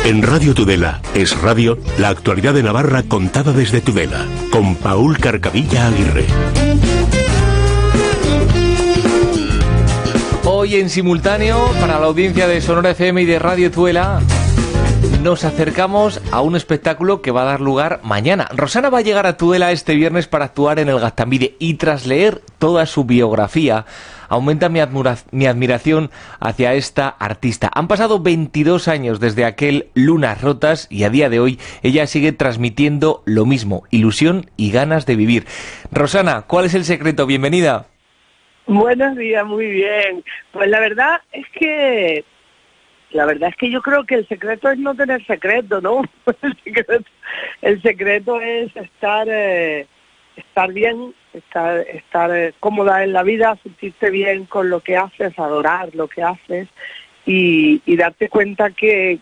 En Radio Tudela es radio, la actualidad de Navarra contada desde Tudela, con Paul Carcavilla Aguirre. Hoy en simultáneo, para la audiencia de Sonora FM y de Radio Tudela, nos acercamos a un espectáculo que va a dar lugar mañana. Rosana va a llegar a Tudela este viernes para actuar en el Gaztambide y tras leer toda su biografía, aumenta mi admiración hacia esta artista. Han pasado 22 años desde aquel Lunas Rotas y a día de hoy ella sigue transmitiendo lo mismo, ilusión y ganas de vivir. Rosana, ¿cuál es el secreto? Bienvenida. Buenos días, muy bien. Pues la verdad es que yo creo que el secreto es no tener secreto, ¿no? El secreto es estar bien, estar cómoda en la vida, sentirte bien con lo que haces, adorar lo que haces y darte cuenta que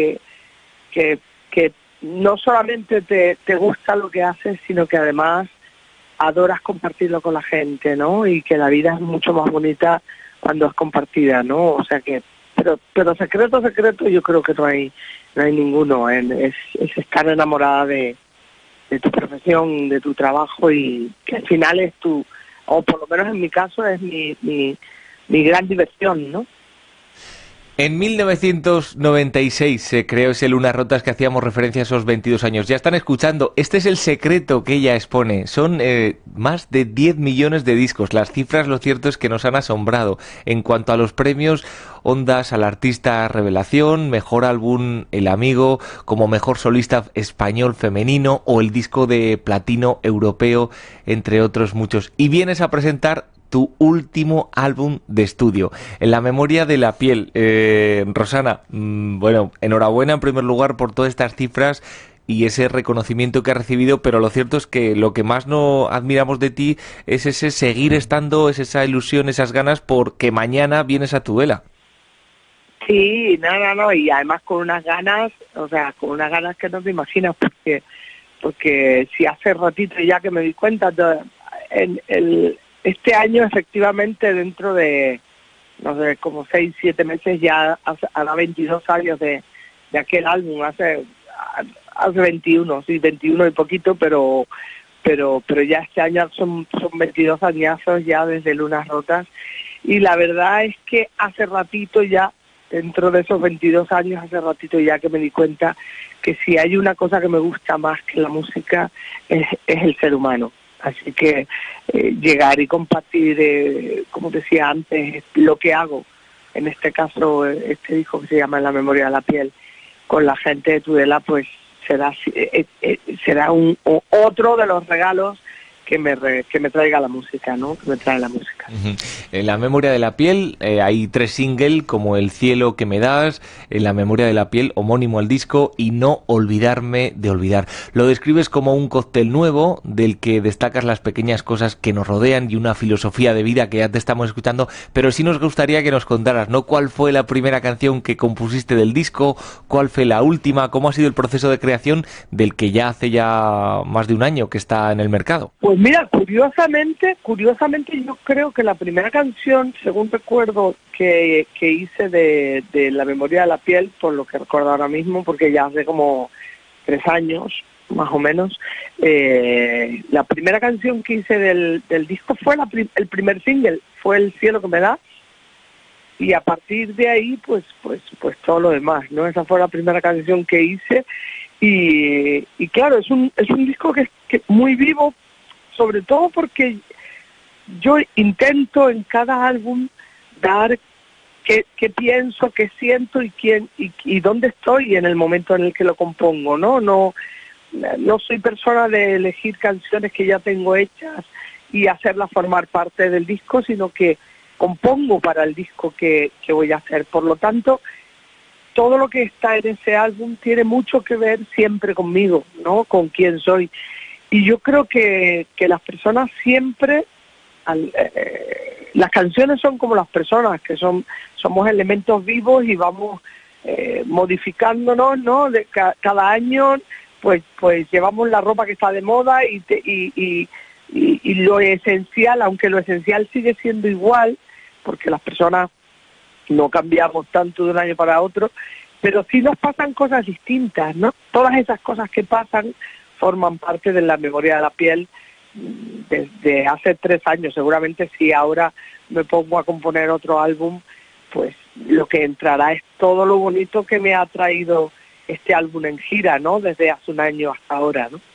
no solamente te gusta lo que haces, sino que además adoras compartirlo con la gente, ¿no? Y que la vida es mucho más bonita cuando es compartida, ¿no? O sea que, pero secreto yo creo que no hay ninguno. Es estar enamorada de tu profesión, de tu trabajo y que al final es o por lo menos en mi caso es mi gran diversión, ¿no? En 1996 se creó ese Lunas Rotas que hacíamos referencia a esos 22 años. Ya están escuchando, este es el secreto que ella expone. Son más de 10 millones de discos. Las cifras, lo cierto es que nos han asombrado. En cuanto a los premios, Ondas al Artista Revelación, Mejor Álbum El Amigo, como Mejor Solista Español Femenino o el disco de Platino Europeo, entre otros muchos. Y vienes a presentar tu último álbum de estudio, En la memoria de la piel. Rosana, bueno, enhorabuena en primer lugar por todas estas cifras y ese reconocimiento que has recibido, pero lo cierto es que lo que más no admiramos de ti es ese seguir estando, es esa ilusión, esas ganas, porque mañana vienes a Tudela. Sí, no, y además con unas ganas, con unas ganas que no te imaginas, porque si hace ratito ya que me di cuenta, este año efectivamente dentro de, no sé, como 6, 7 meses ya hará 22 años de aquel álbum, hace 21, sí, 21 y poquito, pero ya este año son 22 añazos ya desde Lunas Rotas y la verdad es que hace ratito ya, dentro de esos 22 años, hace ratito ya que me di cuenta que si hay una cosa que me gusta más que la música es el ser humano. Así que llegar y compartir, como decía antes, lo que hago, en este caso este disco que se llama En la memoria de la piel, con la gente de Tudela, pues será otro de los regalos que me traiga la música, ¿no? Que me trae la música. Uh-huh. En la memoria de la piel hay 3 singles como El cielo que me das, En la memoria de la piel, homónimo al disco, y No olvidarme de olvidar. Lo describes como un cóctel nuevo del que destacas las pequeñas cosas que nos rodean y una filosofía de vida que ya te estamos escuchando, pero sí nos gustaría que nos contaras, ¿no? ¿Cuál fue la primera canción que compusiste del disco? ¿Cuál fue la última? ¿Cómo ha sido el proceso de creación del que ya hace ya más de un año que está en el mercado? Pues mira, curiosamente yo creo que la primera canción, según recuerdo, que hice de La memoria de la piel, por lo que recuerdo ahora mismo, porque ya hace como 3 años, más o menos, la primera canción que hice del disco fue el primer single, fue El cielo que me das, y a partir de ahí, pues todo lo demás, ¿no? Esa fue la primera canción que hice, y claro, es un disco que muy vivo, sobre todo porque yo intento en cada álbum dar qué pienso, qué siento y dónde estoy en el momento en el que lo compongo, ¿no? No soy persona de elegir canciones que ya tengo hechas y hacerlas formar parte del disco, sino que compongo para el disco que voy a hacer. Por lo tanto, todo lo que está en ese álbum tiene mucho que ver siempre conmigo, ¿no? Con quién soy. Y yo creo que las personas siempre, las canciones son como las personas, que somos elementos vivos y vamos modificándonos, ¿no? Cada año, pues llevamos la ropa que está de moda y lo esencial, aunque lo esencial sigue siendo igual, porque las personas no cambiamos tanto de un año para otro, pero sí nos pasan cosas distintas, ¿no? Todas esas cosas que pasan forman parte de la memoria de la piel desde hace 3 años. Seguramente si ahora me pongo a componer otro álbum, pues lo que entrará es todo lo bonito que me ha traído este álbum en gira, ¿no? Desde hace un año hasta ahora, ¿no?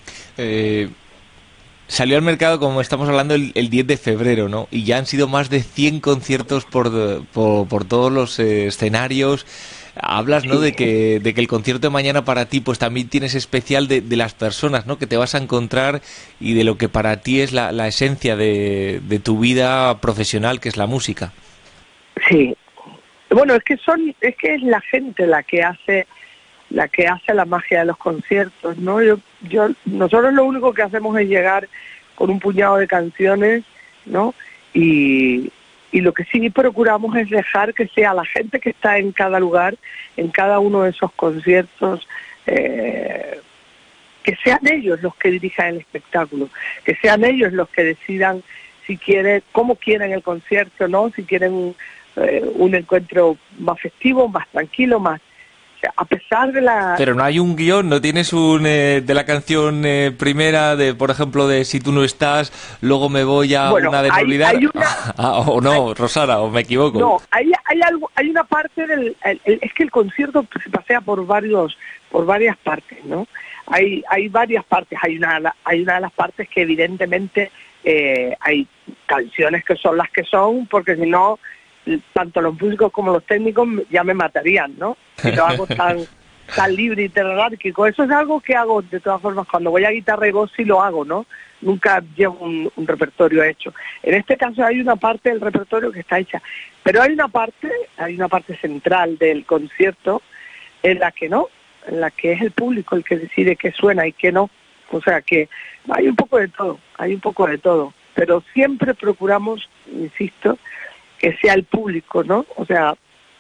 Salió al mercado, como estamos hablando, el 10 de febrero, ¿no? Y ya han sido más de 100 conciertos por todos los escenarios. Hablas, ¿no? Sí. De que el concierto de mañana para ti, pues también tienes especial de las personas, ¿no? Que te vas a encontrar y de lo que para ti es la esencia de tu vida profesional, que es la música. Sí. Bueno, es que es la gente la que hace la magia de los conciertos, ¿no? Nosotros lo único que hacemos es llegar con un puñado de canciones, ¿no? Y lo que sí procuramos es dejar que sea la gente que está en cada lugar, en cada uno de esos conciertos, que sean ellos los que dirijan el espectáculo, que sean ellos los que decidan si quieren, cómo quieren el concierto, ¿no? Si quieren un encuentro más festivo, más tranquilo, más... O sea, a pesar de la... Pero no hay un guión, no tienes de la canción primera, por ejemplo, de Si tú no estás, luego me voy a una de no olvidar. O no, Rosana, o me equivoco. No, hay una parte es que el concierto se pasea por varias partes, ¿no? Hay varias partes, hay una de las partes que evidentemente hay canciones que son las que son, porque si no, tanto los músicos como los técnicos ya me matarían, ¿no? Si lo hago tan libre y tan anárquico. Eso es algo que hago de todas formas cuando voy a guitarra y voz, sí lo hago, ¿no? Nunca llevo un repertorio hecho. En este caso hay una parte del repertorio que está hecha, pero hay una parte central del concierto en la que no, en la que es el público el que decide qué suena y qué no. O sea que hay un poco de todo, pero siempre procuramos, insisto, que sea el público, ¿no? O sea,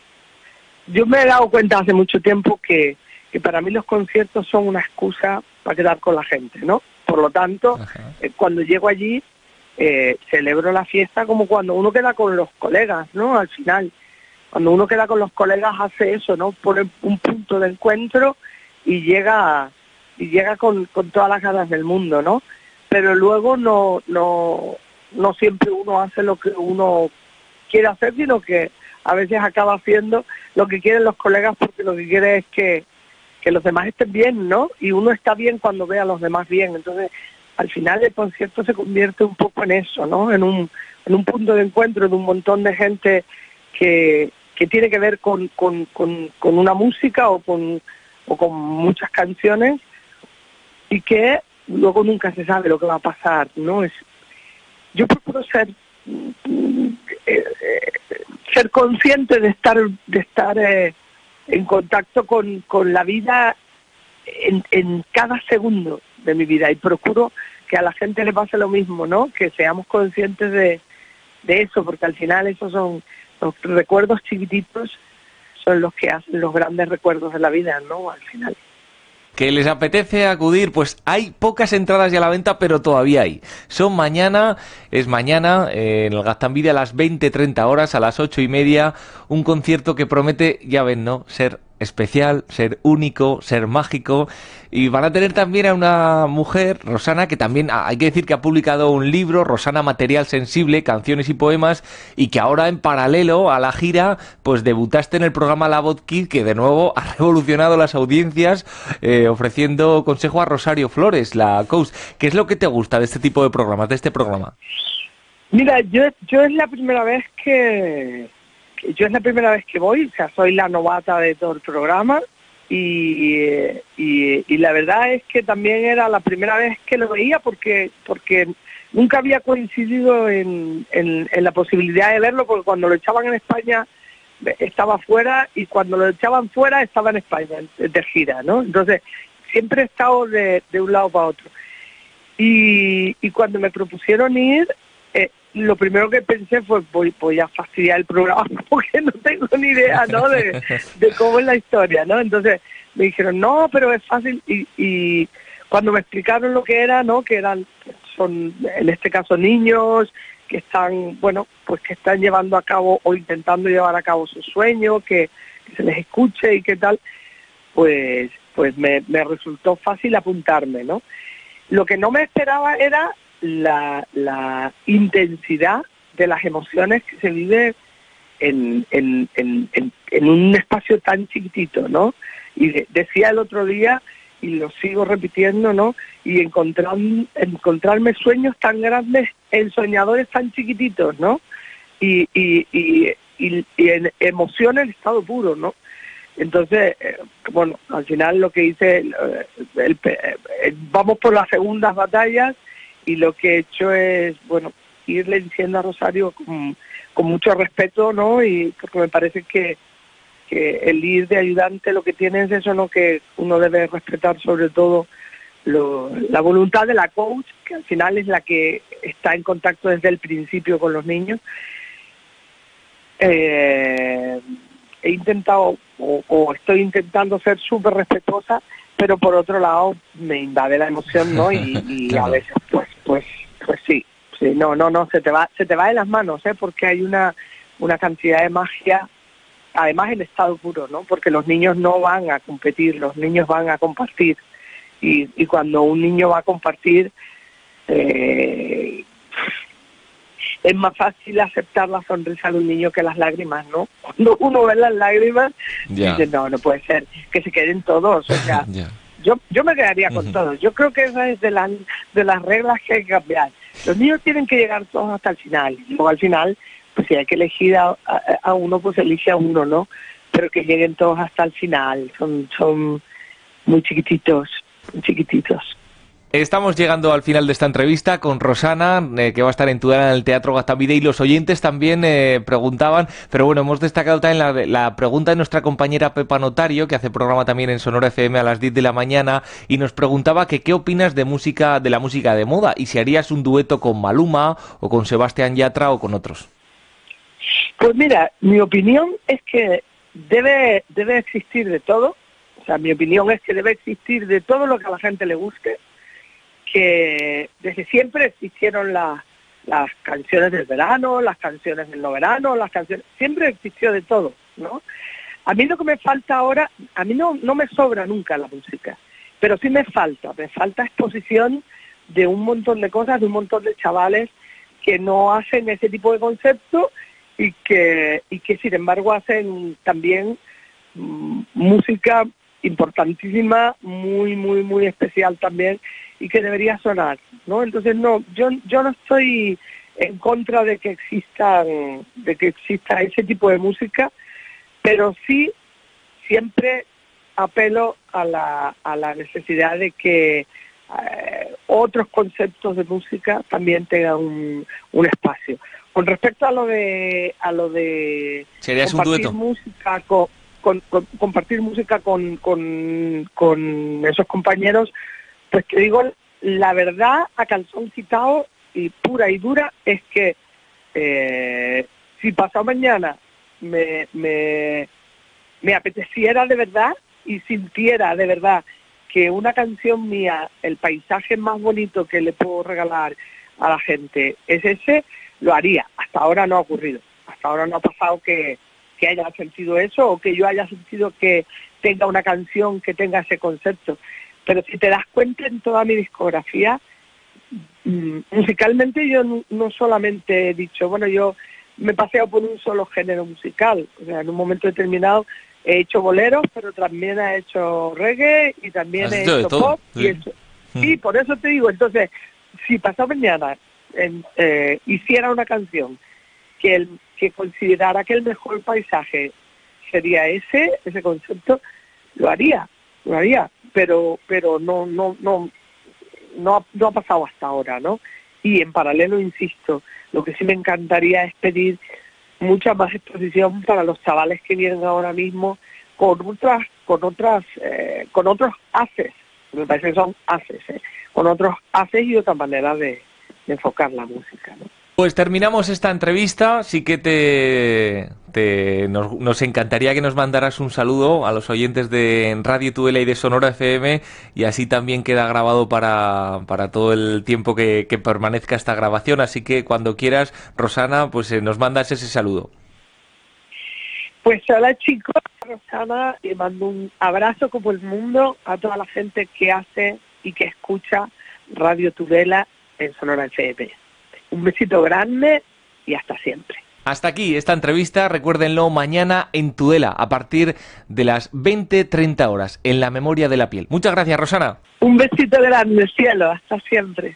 yo me he dado cuenta hace mucho tiempo que para mí los conciertos son una excusa para quedar con la gente, ¿no? Por lo tanto, cuando llego allí, celebro la fiesta como cuando uno queda con los colegas, ¿no? Al final, cuando uno queda con los colegas hace eso, ¿no? Pone un punto de encuentro y llega con todas las ganas del mundo, ¿no? Pero luego no siempre uno hace lo que uno quiere hacer, sino que a veces acaba haciendo lo que quieren los colegas, porque lo que quiere es que los demás estén bien, ¿no? Y uno está bien cuando ve a los demás bien. Entonces, al final el concierto se convierte un poco en eso, ¿no? En un punto de encuentro de un montón de gente que tiene que ver con una música o con muchas canciones, y que luego nunca se sabe lo que va a pasar, ¿no? Yo procuro ser consciente de estar en contacto con la vida en cada segundo de mi vida, y procuro que a la gente le pase lo mismo, ¿no? Que seamos conscientes de eso, porque al final esos son los recuerdos chiquititos, son los que hacen los grandes recuerdos de la vida, ¿no? Al final. ¿Que les apetece acudir? Pues hay pocas entradas ya a la venta, pero todavía hay. Es mañana, en el Gaztambide a las 20:30 horas, a las 8:30, un concierto que promete, ya ven, ¿no?, ser especial, ser único, ser mágico. Y van a tener también a una mujer, Rosana, que también hay que decir que ha publicado un libro, Rosana Material Sensible, canciones y poemas, y que ahora, en paralelo a la gira, pues debutaste en el programa La Voz Kids, que de nuevo ha revolucionado las audiencias, ofreciendo consejo a Rosario Flores, la coach. ¿Qué es lo que te gusta de este tipo de programas, de este programa? Mira, yo es la primera vez que voy, o sea, soy la novata de todo el programa, y la verdad es que también era la primera vez que lo veía, porque nunca había coincidido en la posibilidad de verlo, porque cuando lo echaban en España estaba fuera, y cuando lo echaban fuera estaba en España de gira, ¿no? Entonces siempre he estado de un lado para otro, y cuando me propusieron ir, lo primero que pensé fue, voy a fastidiar el programa porque no tengo ni idea, ¿no?, de cómo es la historia, ¿no? Entonces me dijeron, no, pero es fácil, y cuando me explicaron lo que era, ¿no?, que son en este caso niños que están, bueno, pues que están llevando a cabo o intentando llevar a cabo su sueño, que se les escuche y qué tal, pues me resultó fácil apuntarme, ¿no? Lo que no me esperaba era la intensidad de las emociones que se vive en un espacio tan chiquitito, ¿no? Y decía el otro día, y lo sigo repitiendo, ¿no? Y encontrarme sueños tan grandes en soñadores tan chiquititos, ¿no? Y en emociones en estado puro, ¿no? Entonces, bueno, al final lo que hice, vamos por las segundas batallas, y lo que he hecho es, bueno, irle diciendo a Rosario con mucho respeto, ¿no? Y porque me parece que el ir de ayudante lo que tiene es eso, ¿no? Que uno debe respetar sobre todo la voluntad de la coach, que al final es la que está en contacto desde el principio con los niños. He intentado o estoy intentando ser súper respetuosa, pero por otro lado me invade la emoción, ¿no? Y claro. A veces pues sí, no, se te va de las manos, porque hay una cantidad de magia, además en estado puro, ¿no? Porque los niños no van a competir, los niños van a compartir, y cuando un niño va a compartir, es más fácil aceptar la sonrisa de un niño que las lágrimas, ¿no? Cuando uno ve las lágrimas, dice, no puede ser, que se queden todos, o sea, yo me quedaría con todos. Yo creo que esa es de las reglas que hay que cambiar. Los niños tienen que llegar todos hasta el final, y luego al final, pues si hay que elegir a uno, pues elige a uno, ¿no? Pero que lleguen todos hasta el final, son muy chiquititos, muy chiquititos. Estamos llegando al final de esta entrevista con Rosana, que va a estar en Tudela en el Teatro Gaztambide, y los oyentes también preguntaban, pero bueno, hemos destacado también la pregunta de nuestra compañera Pepa Notario, que hace programa también en Sonora FM a las 10 de la mañana, y nos preguntaba que qué opinas de la música de moda, y si harías un dueto con Maluma, o con Sebastián Yatra, o con otros. Pues mira, mi opinión es que debe existir de todo. O sea, mi opinión es que debe existir de todo lo que a la gente le guste, que desde siempre existieron las canciones del verano, las canciones del no verano, siempre existió de todo, ¿no? A mí lo que me falta ahora, a mí no me sobra nunca la música, pero sí me falta exposición de un montón de cosas, de un montón de chavales que no hacen ese tipo de concepto y que sin embargo hacen también música importantísima, muy, muy, muy especial también, y que debería sonar, ¿no? Entonces yo no estoy en contra de que exista ese tipo de música, pero sí siempre apelo a la necesidad de que otros conceptos de música también tengan un espacio. Con respecto a lo de ¿serías un dueto? Música compartir música con esos compañeros, pues te digo la verdad, a calzón quitado y pura y dura, es que si pasado mañana me apeteciera de verdad y sintiera de verdad que una canción mía, el paisaje más bonito que le puedo regalar a la gente es ese, lo haría. Hasta ahora no ha ocurrido, hasta ahora no ha pasado que haya sentido eso, o que yo haya sentido que tenga una canción que tenga ese concepto. Pero si te das cuenta, en toda mi discografía, musicalmente yo no solamente he dicho, bueno, yo me he paseado por un solo género musical. O sea, en un momento determinado he hecho boleros, pero también he hecho reggae y también he hecho pop. Sí. Sí, por eso te digo, entonces, si pasado mañana hiciera una canción que considerara que el mejor paisaje sería ese concepto, lo haría, pero no ha pasado hasta ahora, ¿no? Y en paralelo, insisto, lo que sí me encantaría es pedir mucha más exposición para los chavales que vienen ahora mismo con otros haces, me parece que son haces, con otros haces y otra manera de enfocar la música, ¿no? Pues terminamos esta entrevista. Sí que nos encantaría que nos mandaras un saludo a los oyentes de Radio Tudela y de Sonora FM, y así también queda grabado para todo el tiempo que permanezca esta grabación. Así que cuando quieras, Rosana, pues nos mandas ese saludo. Pues hola chicos, Rosana y mando un abrazo como el mundo a toda la gente que hace y que escucha Radio Tudela en Sonora FM. Un besito grande y hasta siempre. Hasta aquí esta entrevista, recuérdenlo mañana en Tudela a partir de las 20:30 horas en La Memoria de la Piel. Muchas gracias, Rosana. Un besito grande, cielo, hasta siempre.